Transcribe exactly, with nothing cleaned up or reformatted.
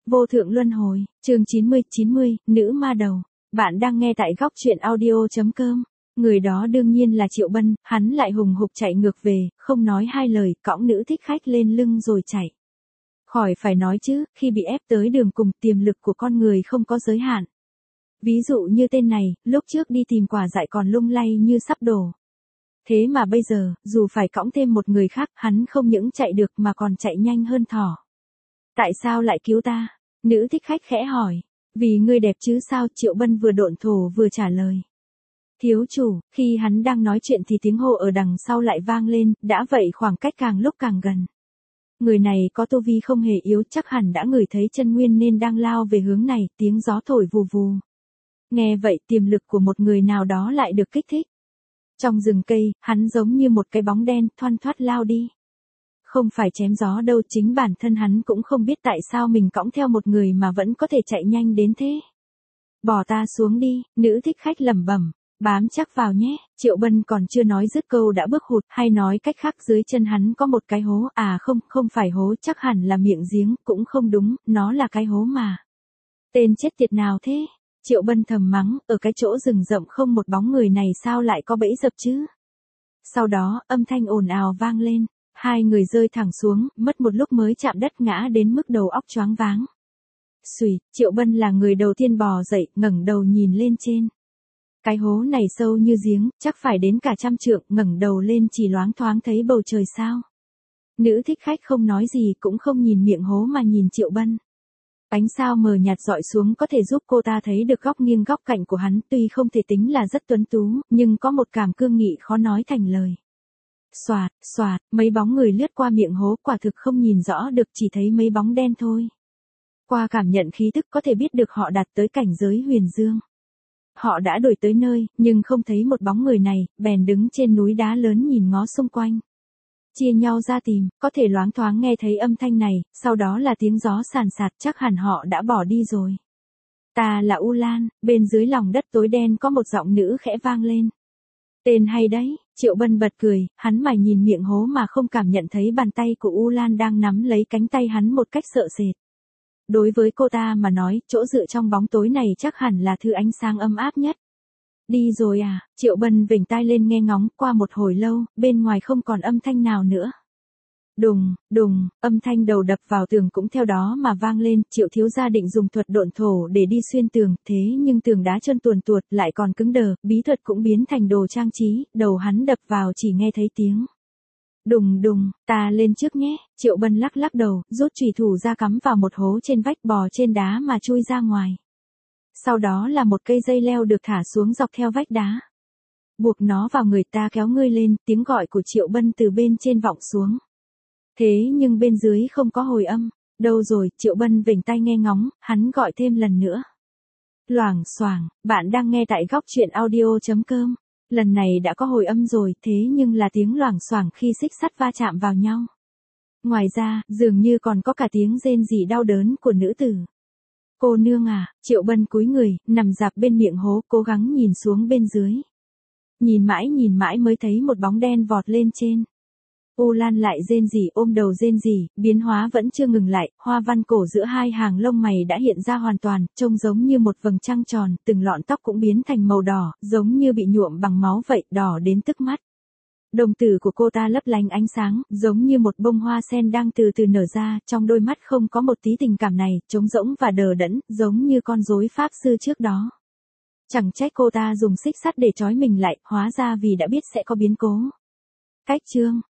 Vô thượng luân hồi, chương chín mươi, chín mươi, nữ ma đầu. Bạn đang nghe tại góc truyện audio.com. Người đó đương nhiên là Triệu Bân, hắn lại hùng hục chạy ngược về, không nói hai lời, cõng nữ thích khách lên lưng rồi chạy. Khỏi phải nói chứ, khi bị ép tới đường cùng, tiềm lực của con người không có giới hạn. Ví dụ như tên này, lúc trước đi tìm quả dại còn lung lay như sắp đổ. Thế mà bây giờ, dù phải cõng thêm một người khác, hắn không những chạy được mà còn chạy nhanh hơn thỏ. Tại sao lại cứu ta? Nữ thích khách khẽ hỏi. Vì ngươi đẹp chứ sao? Triệu Bân vừa độn thổ vừa trả lời. Thiếu chủ, khi hắn đang nói chuyện thì tiếng hô ở đằng sau lại vang lên, đã vậy khoảng cách càng lúc càng gần. Người này có tu vi không hề yếu, chắc hẳn đã ngửi thấy chân nguyên nên đang lao về hướng này, tiếng gió thổi vù vù. Nghe vậy tiềm lực của một người nào đó lại được kích thích. Trong rừng cây, hắn giống như một cái bóng đen thoăn thoắt lao đi. Không phải chém gió đâu, chính bản thân hắn cũng không biết tại sao mình cõng theo một người mà vẫn có thể chạy nhanh đến thế. Bỏ ta xuống đi, nữ thích khách lẩm bẩm, bám chắc vào nhé. Triệu Bân còn chưa nói dứt câu đã bước hụt, hay nói cách khác dưới chân hắn có một cái hố, à không, không phải hố, chắc hẳn là miệng giếng, cũng không đúng, nó là cái hố mà. Tên chết tiệt nào thế? Triệu Bân thầm mắng, ở cái chỗ rừng rậm không một bóng người này sao lại có bẫy dập chứ? Sau đó, âm thanh ồn ào vang lên. Hai người rơi thẳng xuống, mất một lúc mới chạm đất ngã đến mức đầu óc choáng váng. Xùy, Triệu Bân là người đầu tiên bò dậy, ngẩng đầu nhìn lên trên. Cái hố này sâu như giếng, chắc phải đến cả trăm trượng, ngẩng đầu lên chỉ loáng thoáng thấy bầu trời sao. Nữ thích khách không nói gì cũng không nhìn miệng hố mà nhìn Triệu Bân. Ánh sao mờ nhạt dọi xuống có thể giúp cô ta thấy được góc nghiêng góc cạnh của hắn, tuy không thể tính là rất tuấn tú, nhưng có một cảm cương nghị khó nói thành lời. Xoạt, xoạt, mấy bóng người lướt qua miệng hố, quả thực không nhìn rõ được, chỉ thấy mấy bóng đen thôi. Qua cảm nhận khí tức có thể biết được họ đạt tới cảnh giới huyền dương. Họ đã đuổi tới nơi, nhưng không thấy một bóng người này, bèn đứng trên núi đá lớn nhìn ngó xung quanh. Chia nhau ra tìm, có thể loáng thoáng nghe thấy âm thanh này, sau đó là tiếng gió sàn sạt, chắc hẳn họ đã bỏ đi rồi. Ta là U Lan, bên dưới lòng đất tối đen có một giọng nữ khẽ vang lên. Tên hay đấy, Triệu Bân bật cười, hắn mải nhìn miệng hố mà không cảm nhận thấy bàn tay của U Lan đang nắm lấy cánh tay hắn một cách sợ sệt. Đối với cô ta mà nói, chỗ dựa trong bóng tối này chắc hẳn là thứ ánh sáng ấm áp nhất. Đi rồi à? Triệu Bân vểnh tai lên nghe ngóng, qua một hồi lâu, bên ngoài không còn âm thanh nào nữa. Đùng, đùng, âm thanh đầu đập vào tường cũng theo đó mà vang lên. Triệu thiếu gia định dùng thuật độn thổ để đi xuyên tường, thế nhưng tường đá trơn tuồn tuột lại còn cứng đờ, bí thuật cũng biến thành đồ trang trí, đầu hắn đập vào chỉ nghe thấy tiếng. Đùng đùng, ta lên trước nhé. Triệu Bân lắc lắc đầu, rút chùy thủ ra cắm vào một hố trên vách, bò trên đá mà chui ra ngoài. Sau đó là một cây dây leo được thả xuống dọc theo vách đá. Buộc nó vào người, ta kéo ngươi lên, tiếng gọi của Triệu Bân từ bên trên vọng xuống. Thế nhưng bên dưới không có hồi âm. Đâu rồi? Triệu Bân vểnh tai nghe ngóng, hắn gọi thêm lần nữa. Loảng xoảng, bạn đang nghe tại góc truyện audio.com. Lần này đã có hồi âm rồi, thế nhưng là tiếng loảng xoảng khi xích sắt va chạm vào nhau. Ngoài ra, dường như còn có cả tiếng rên rỉ đau đớn của nữ tử. Cô nương à? Triệu Bân cúi người, nằm dạp bên miệng hố, cố gắng nhìn xuống bên dưới. Nhìn mãi nhìn mãi mới thấy một bóng đen vọt lên trên. U Lan lại rên rỉ, ôm đầu rên rỉ, biến hóa vẫn chưa ngừng lại, hoa văn cổ giữa hai hàng lông mày đã hiện ra hoàn toàn, trông giống như một vầng trăng tròn, từng lọn tóc cũng biến thành màu đỏ, giống như bị nhuộm bằng máu vậy, đỏ đến tức mắt. Đồng tử của cô ta lấp lánh ánh sáng, giống như một bông hoa sen đang từ từ nở ra, trong đôi mắt không có một tí tình cảm này, trống rỗng và đờ đẫn, giống như con rối pháp sư trước đó. Chẳng trách cô ta dùng xích sắt để trói mình lại, hóa ra vì đã biết sẽ có biến cố. Cách chương